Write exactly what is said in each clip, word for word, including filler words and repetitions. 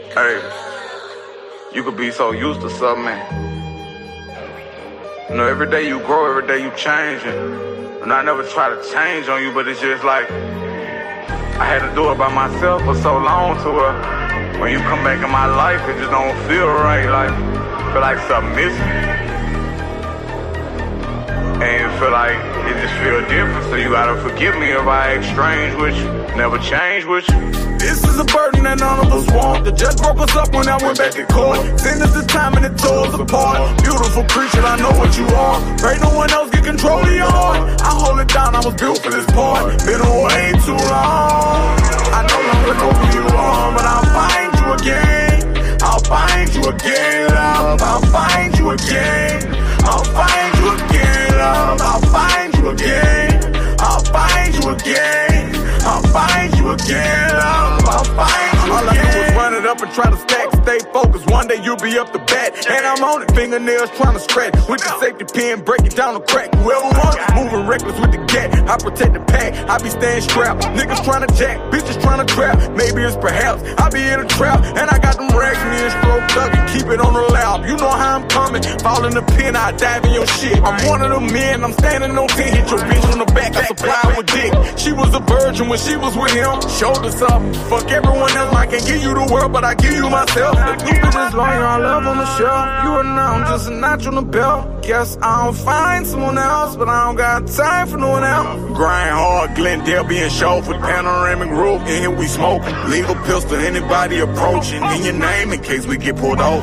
Hey, you could be so used to something, man. You know, every day you grow, every day you change, and, and I never try to change on you, but it's just like, I had to do it by myself for so long to where, when you come back in my life, it just don't feel right, like, feel like something missing. And it feel like, it just feel different, so you gotta forgive me if I act strange with you, never change with you. This is a burden that none of us want. The judge broke us up when I went back to court. Sentenced the time and it tore us apart. Beautiful creature, I know what you are. Pray no one else get control of your heart. I hold it down, I was built for this part. Been away too long. I no longer know who you are, but I'll find you again. I'll find you again, love. I'll find you again. I'll find you again, love. I'll find you again. I'll find you again. I'll find you again, love. I'll find you All again. All I do is run it up and try to stack, stay focused. One day you'll be up to bat, and I'm on it, fingernails trying to scratch. With the safety pin, break it down the crack. Whoever wants it, moving reckless with the gat. I protect the pack, I be staying strapped. Niggas trying to jack, bitches trying to trap. Maybe it's perhaps, I be in a trap, and I got them racks, me and slow thuggin'. Keep it on the lap, you know how I'm coming. Fall in the pin, I dive in your shit. I'm one of them men, I'm standing on ten. Hit your bitch on the back, I supply with dick. She was a virgin when she was with him. Showed us up, fuck everyone else. I can't give you the world, but I give you myself. The keep it this long, I love on the shelf. You are now just a notch on the belt. Guess I'll find someone else, but I don't got time for no one else. Grind hard, Glendale being show for panoramic roof. In here we smoking, legal pistol, anybody approaching. In your name in case we get pulled off.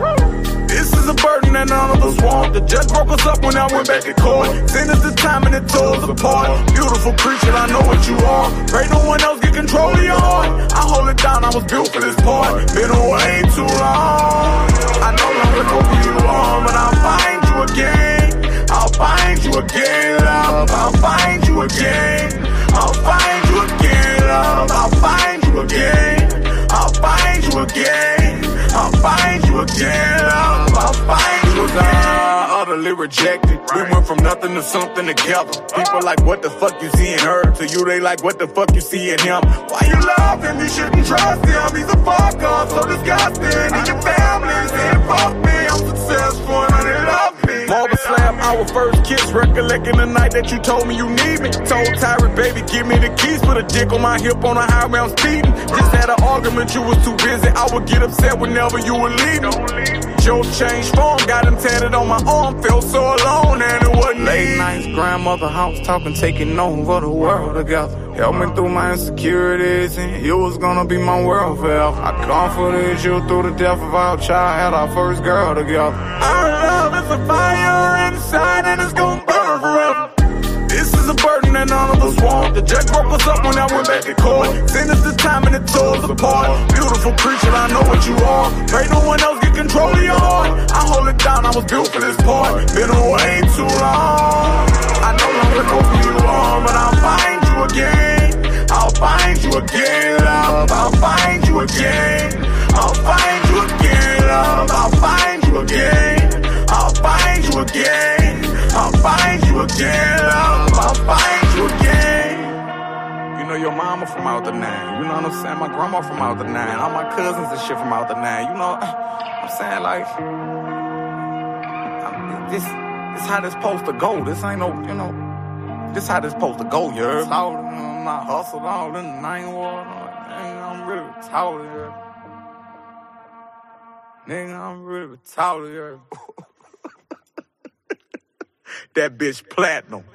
This is a burden that none of us want. The judge broke us up when I went back to court. Sentenced the time and it tore us apart. Beautiful creature, I know what you are. Pray no one else get control of your heart. I hold it down, I was built for this part. Been away too long. I no longer know who you are, but I'll find you again. I'll find you again, love. I'll find you again. I'll find you again, love. I'll find you again. I'll find you again. I'll find you again, love. I'll find you again. Utterly rejected. We went from nothing to something together. People like, what the fuck you see in her? To you, they like, what the fuck you see in him? Why you love him? You shouldn't trust him. He's a fuck up, so disgusting. And your family saying fuck me. I'm successful and they love me. Marble slab, our first kiss. Recollecting the night that you told me you need me. Told Tyree, baby, give me the keys. Put a dick on my hip on the highway, I'm speeding. Just had an argument, you was too busy. I would get upset whenever you were leaving. Joe changed form, got him tatted on my arm. Felt so alone and it wasn't late nights, grandmother house talking, taking over the world together. Help me through my insecurities and you was gonna be my world forever. I comforted you through the death of our child, had our first girl together. Our love is a fire inside and it's gonna burn forever. This is a burden that none of us want. The judge broke us up when I went back to court. Sentenced the time and it tore us apart. Beautiful creature, I know what you are. Pray no one else get control of your heart. I hold it down, I was built for this part. Been away too long. I no longer know who you are, but I'll find you again. I'll find you again, love. I'll find you again. I'll find you again, love. I'll find you again. I'll find you again. I'll find you again, love. I'll find you again. You know your mama from out the nine. You know what I'm saying? My grandma from out the nine. All my cousins and shit from out the nine. You know, I'm saying like, I'm, this, this how this supposed to go. This ain't no, you know, this how this supposed to go. You heard? All, you know, I'm not hustled all in the nine war. Nigga, I'm really retarded. You heard? Nigga, I'm really retarded. You heard? That bitch platinum.